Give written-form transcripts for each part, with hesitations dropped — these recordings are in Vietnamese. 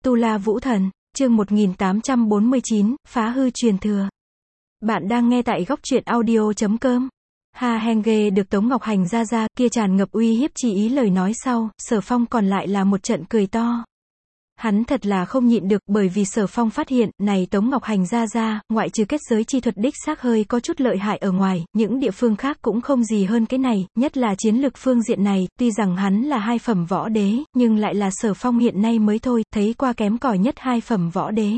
Tu La Vũ Thần, chương 1849, phá hư truyền thừa. Bạn đang nghe tại góc truyện audio.com. Ha Henge được Tống Ngọc Hành ra kia tràn ngập uy hiếp chỉ ý lời nói sau, Sở Phong còn lại là một trận cười to. Hắn thật là không nhịn được, bởi vì Sở Phong phát hiện, này Tống Ngọc Hành ra, ngoại trừ kết giới chi thuật đích xác hơi có chút lợi hại ở ngoài, những địa phương khác cũng không gì hơn cái này, nhất là chiến lực phương diện này, tuy rằng hắn là 2 phẩm võ đế, nhưng lại là Sở Phong hiện nay mới thôi, thấy qua kém cỏi nhất 2 phẩm võ đế.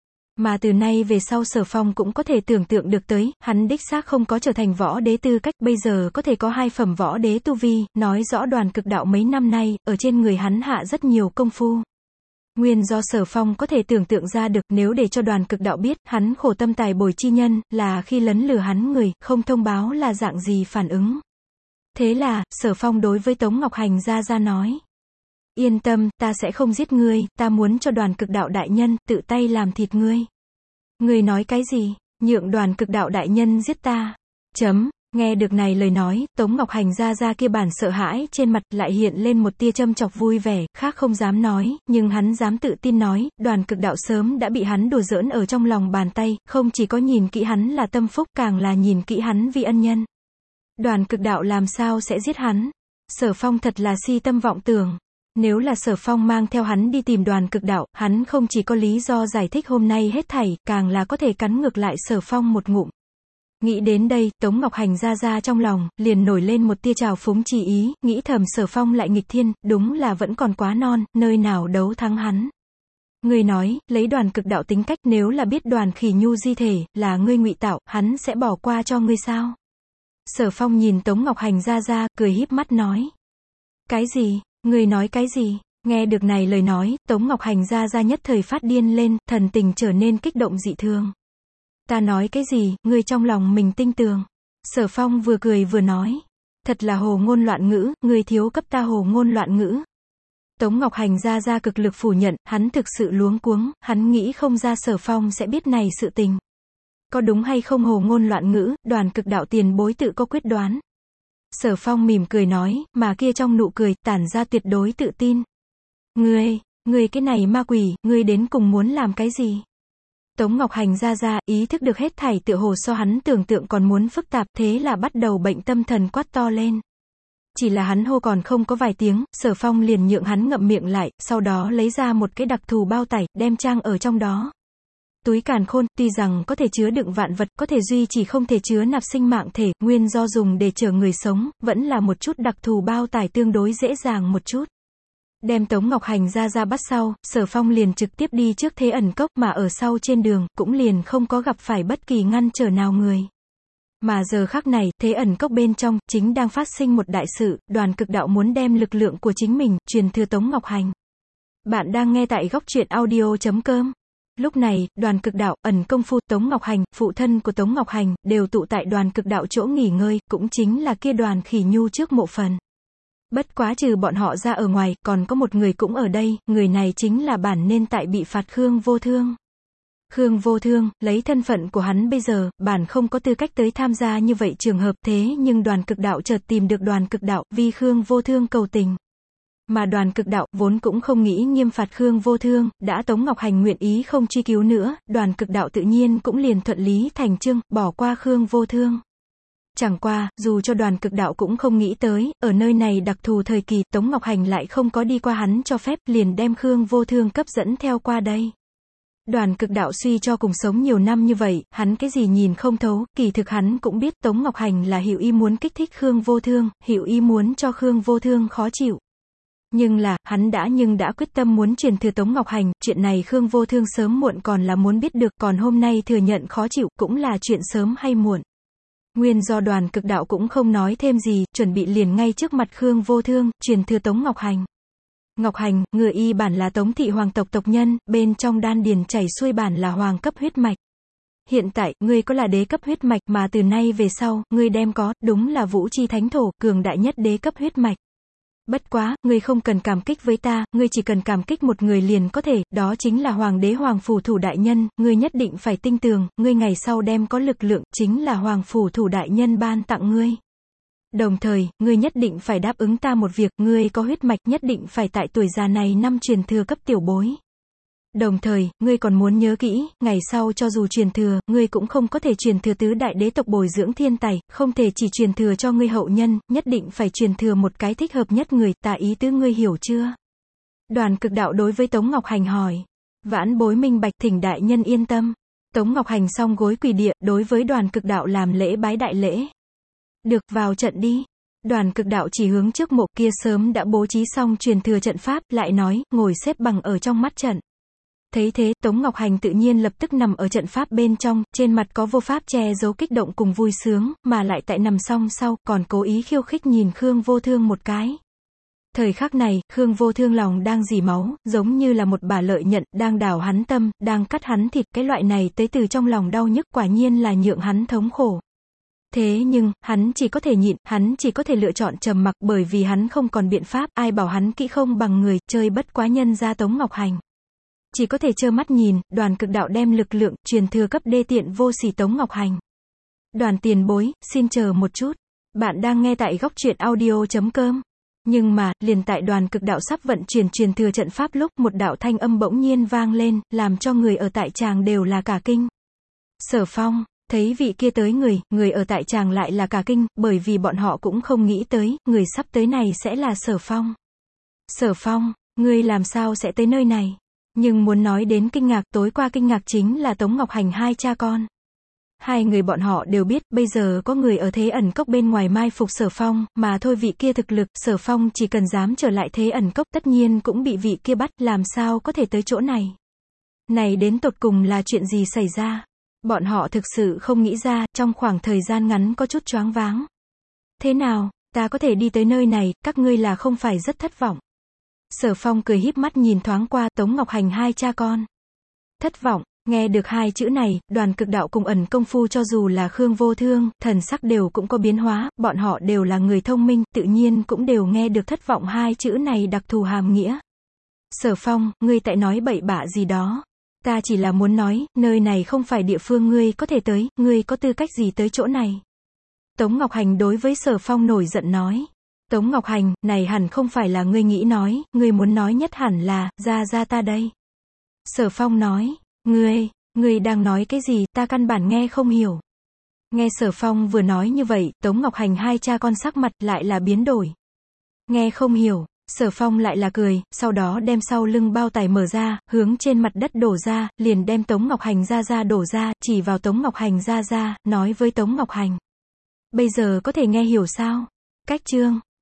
Mà từ nay về sau Sở Phong cũng có thể tưởng tượng được tới, hắn đích xác không có trở thành võ đế tư cách, bây giờ có thể có 2 phẩm võ đế tu vi, nói rõ Đoàn Cực Đạo mấy năm nay, ở trên người hắn hạ rất nhiều công phu. Nguyên do Sở Phong có thể tưởng tượng ra được, nếu để cho Đoàn Cực Đạo biết, hắn khổ tâm tài bồi chi nhân, là khi lấn lừa hắn người, không thông báo là dạng gì phản ứng. Thế là, Sở Phong đối với Tống Ngọc Hành ra nói. Yên tâm, ta sẽ không giết ngươi, ta muốn cho Đoàn Cực Đạo đại nhân, tự tay làm thịt ngươi. Ngươi nói cái gì? Nhượng Đoàn Cực Đạo đại nhân giết ta. Nghe được này lời nói, Tống Ngọc Hành ra kia bản sợ hãi, trên mặt lại hiện lên một tia châm chọc vui vẻ, khác không dám nói, nhưng hắn dám tự tin nói, Đoàn Cực Đạo sớm đã bị hắn đùa giỡn ở trong lòng bàn tay, không chỉ có nhìn kỹ hắn là tâm phúc, càng là nhìn kỹ hắn vì ân nhân. Đoàn Cực Đạo làm sao sẽ giết hắn? Sở Phong thật là si tâm vọng tưởng. Nếu là Sở Phong mang theo hắn đi tìm Đoàn Cực Đạo, hắn không chỉ có lý do giải thích hôm nay hết thảy, càng là có thể cắn ngược lại Sở Phong một ngụm. Nghĩ đến đây, Tống Ngọc Hành ra trong lòng, liền nổi lên một tia trào phúng chỉ ý, nghĩ thầm Sở Phong lại nghịch thiên, đúng là vẫn còn quá non, nơi nào đấu thắng hắn. Ngươi nói, lấy Đoàn Cực Đạo tính cách, nếu là biết Đoàn Khỉ Nhu di thể, là ngươi ngụy tạo, hắn sẽ bỏ qua cho ngươi sao? Sở Phong nhìn Tống Ngọc Hành ra, cười híp mắt nói. Cái gì? Ngươi nói cái gì? Nghe được này lời nói, Tống Ngọc Hành ra nhất thời phát điên lên, thần tình trở nên kích động dị thường. Ta nói cái gì, ngươi trong lòng mình tinh tường. Sở Phong vừa cười vừa nói. Thật là hồ ngôn loạn ngữ, ngươi thiếu cấp ta hồ ngôn loạn ngữ. Tống Ngọc Hành ra cực lực phủ nhận, hắn thực sự luống cuống, hắn nghĩ không ra Sở Phong sẽ biết này sự tình. Có đúng hay không hồ ngôn loạn ngữ, Đoàn Cực Đạo tiền bối tự có quyết đoán. Sở Phong mỉm cười nói, mà kia trong nụ cười, tản ra tuyệt đối tự tin. Ngươi cái này ma quỷ, ngươi đến cùng muốn làm cái gì? Tống Ngọc Hành ra, ý thức được hết thảy tựa hồ so hắn tưởng tượng còn muốn phức tạp, thế là bắt đầu bệnh tâm thần quát to lên. Chỉ là hắn hô còn không có vài tiếng, Sở Phong liền nhượng hắn ngậm miệng lại, sau đó lấy ra một cái đặc thù bao tải, đem trang ở trong đó. Túi càn khôn, tuy rằng có thể chứa đựng vạn vật, có thể duy chỉ không thể chứa nạp sinh mạng thể, nguyên do dùng để chở người sống, vẫn là một chút đặc thù bao tải tương đối dễ dàng một chút. Đem Tống Ngọc Hành ra bắt sau, Sở Phong liền trực tiếp đi trước Thế Ẩn Cốc, mà ở sau trên đường, cũng liền không có gặp phải bất kỳ ngăn trở nào người. Mà giờ khắc này, Thế Ẩn Cốc bên trong, chính đang phát sinh một đại sự, Đoàn Cực Đạo muốn đem lực lượng của chính mình, truyền thừa Tống Ngọc Hành. Bạn đang nghe tại góc truyện audio.com. Lúc này, Đoàn Cực Đạo, ẩn công phu, Tống Ngọc Hành, phụ thân của Tống Ngọc Hành, đều tụ tại Đoàn Cực Đạo chỗ nghỉ ngơi, cũng chính là kia Đoàn Khỉ Nhu trước mộ phần. Bất quá trừ bọn họ ra ở ngoài, còn có một người cũng ở đây, người này chính là bản nên tại bị phạt Khương Vô Thương. Khương Vô Thương, lấy thân phận của hắn bây giờ, bản không có tư cách tới tham gia như vậy trường hợp, thế nhưng Đoàn Cực Đạo chợt tìm được Đoàn Cực Đạo, vì Khương Vô Thương cầu tình. Mà Đoàn Cực Đạo, vốn cũng không nghĩ nghiêm phạt Khương Vô Thương, đã Tống Ngọc Hành nguyện ý không truy cứu nữa, Đoàn Cực Đạo tự nhiên cũng liền thuận lý thành chương, bỏ qua Khương Vô Thương. Chẳng qua, dù cho Đoàn Cực Đạo cũng không nghĩ tới, ở nơi này đặc thù thời kỳ, Tống Ngọc Hành lại không có đi qua hắn cho phép, liền đem Khương Vô Thương cấp dẫn theo qua đây. Đoàn Cực Đạo suy cho cùng sống nhiều năm như vậy, hắn cái gì nhìn không thấu, kỳ thực hắn cũng biết Tống Ngọc Hành là hữu ý muốn kích thích Khương Vô Thương, hữu ý muốn cho Khương Vô Thương khó chịu. Nhưng hắn đã quyết tâm muốn truyền thừa Tống Ngọc Hành, chuyện này Khương Vô Thương sớm muộn còn là muốn biết được, còn hôm nay thừa nhận khó chịu, cũng là chuyện sớm hay muộn. Nguyên do Đoàn Cực Đạo cũng không nói thêm gì, chuẩn bị liền ngay trước mặt Khương Vô Thương, truyền thừa Tống Ngọc Hành. Ngọc Hành, người y bản là Tống thị hoàng tộc tộc nhân, bên trong đan điền chảy xuôi bản là hoàng cấp huyết mạch. Hiện tại, ngươi có là đế cấp huyết mạch, mà từ nay về sau, ngươi đem có, đúng là vũ chi thánh thổ, cường đại nhất đế cấp huyết mạch. Bất quá, ngươi không cần cảm kích với ta, ngươi chỉ cần cảm kích một người liền có thể, đó chính là Hoàng đế Hoàng Phủ Thủ Đại Nhân, ngươi nhất định phải tinh tường, ngươi ngày sau đem có lực lượng, chính là Hoàng Phủ Thủ Đại Nhân ban tặng ngươi. Đồng thời, ngươi nhất định phải đáp ứng ta một việc, ngươi có huyết mạch nhất định phải tại tuổi già này năm truyền thừa cấp tiểu bối. Đồng thời, ngươi còn muốn nhớ kỹ, ngày sau cho dù truyền thừa, ngươi cũng không có thể truyền thừa tứ đại đế tộc bồi dưỡng thiên tài, không thể chỉ truyền thừa cho ngươi hậu nhân, nhất định phải truyền thừa một cái thích hợp nhất người, ta ý tứ ngươi hiểu chưa? Đoàn Cực Đạo đối với Tống Ngọc Hành hỏi. Vãn bối minh bạch, thỉnh đại nhân yên tâm. Tống Ngọc Hành song gối quỳ địa, đối với Đoàn Cực Đạo làm lễ bái đại lễ. Được, vào trận đi. Đoàn Cực Đạo chỉ hướng trước mộ kia sớm đã bố trí xong truyền thừa trận pháp, lại nói, ngồi xếp bằng ở trong mắt trận. Thấy thế, Tống Ngọc Hành tự nhiên lập tức nằm ở trận pháp bên trong, trên mặt có vô pháp che giấu kích động cùng vui sướng, mà lại tại nằm xong sau, còn cố ý khiêu khích nhìn Khương Vô Thương một cái. Thời khắc này, Khương Vô Thương lòng đang dì máu, giống như là một bà lợi nhận, đang đào hắn tâm, đang cắt hắn thịt, cái loại này tới từ trong lòng đau nhức quả nhiên là nhượng hắn thống khổ. Thế nhưng, hắn chỉ có thể nhịn, hắn chỉ có thể lựa chọn trầm mặc bởi vì hắn không còn biện pháp, ai bảo hắn kỹ không bằng người, chơi bất quá nhân ra Tống Ngọc Hành. Chỉ có thể trơ mắt nhìn, Đoàn Cực Đạo đem lực lượng, truyền thừa cấp đê tiện vô sỉ Tống Ngọc Hành. Đoàn tiền bối, xin chờ một chút. Bạn đang nghe tại góc truyện audio.com. Nhưng mà, liền tại Đoàn Cực Đạo sắp vận chuyển truyền thừa trận pháp lúc một đạo thanh âm bỗng nhiên vang lên, làm cho người ở tại tràng đều là cả kinh. Sở Phong, thấy vị kia tới người ở tại tràng lại là cả kinh, bởi vì bọn họ cũng không nghĩ tới, người sắp tới này sẽ là Sở Phong. Sở Phong, ngươi làm sao sẽ tới nơi này? Nhưng muốn nói đến kinh ngạc, tối qua kinh ngạc chính là Tống Ngọc Hành hai cha con. Hai người bọn họ đều biết, bây giờ có người ở Thế Ẩn Cốc bên ngoài mai phục Sở Phong, mà thôi vị kia thực lực, Sở Phong chỉ cần dám trở lại Thế Ẩn Cốc tất nhiên cũng bị vị kia bắt, làm sao có thể tới chỗ này. Này đến tột cùng là chuyện gì xảy ra? Bọn họ thực sự không nghĩ ra, trong khoảng thời gian ngắn có chút choáng váng. Thế nào, ta có thể đi tới nơi này, các ngươi là không phải rất thất vọng? Sở Phong cười híp mắt nhìn thoáng qua Tống Ngọc Hành hai cha con. Thất vọng, nghe được hai chữ này, Đoàn Cực Đạo cùng ẩn công phu cho dù là Khương Vô Thương, thần sắc đều cũng có biến hóa, bọn họ đều là người thông minh, tự nhiên cũng đều nghe được thất vọng hai chữ này đặc thù hàm nghĩa. Sở Phong, ngươi tại nói bậy bạ gì đó? Ta chỉ là muốn nói, nơi này không phải địa phương ngươi có thể tới, ngươi có tư cách gì tới chỗ này? Tống Ngọc Hành đối với Sở Phong nổi giận nói. Tống Ngọc Hành, này hẳn không phải là ngươi nghĩ nói, ngươi muốn nói nhất hẳn là, ra ta đây. Sở Phong nói, ngươi đang nói cái gì, ta căn bản nghe không hiểu. Nghe Sở Phong vừa nói như vậy, Tống Ngọc Hành hai cha con sắc mặt lại là biến đổi. Nghe không hiểu, Sở Phong lại là cười, sau đó đem sau lưng bao tải mở ra, hướng trên mặt đất đổ ra, liền đem Tống Ngọc Hành ra đổ ra, chỉ vào Tống Ngọc Hành ra, nói với Tống Ngọc Hành. Bây giờ có thể nghe hiểu sao? Cách chương.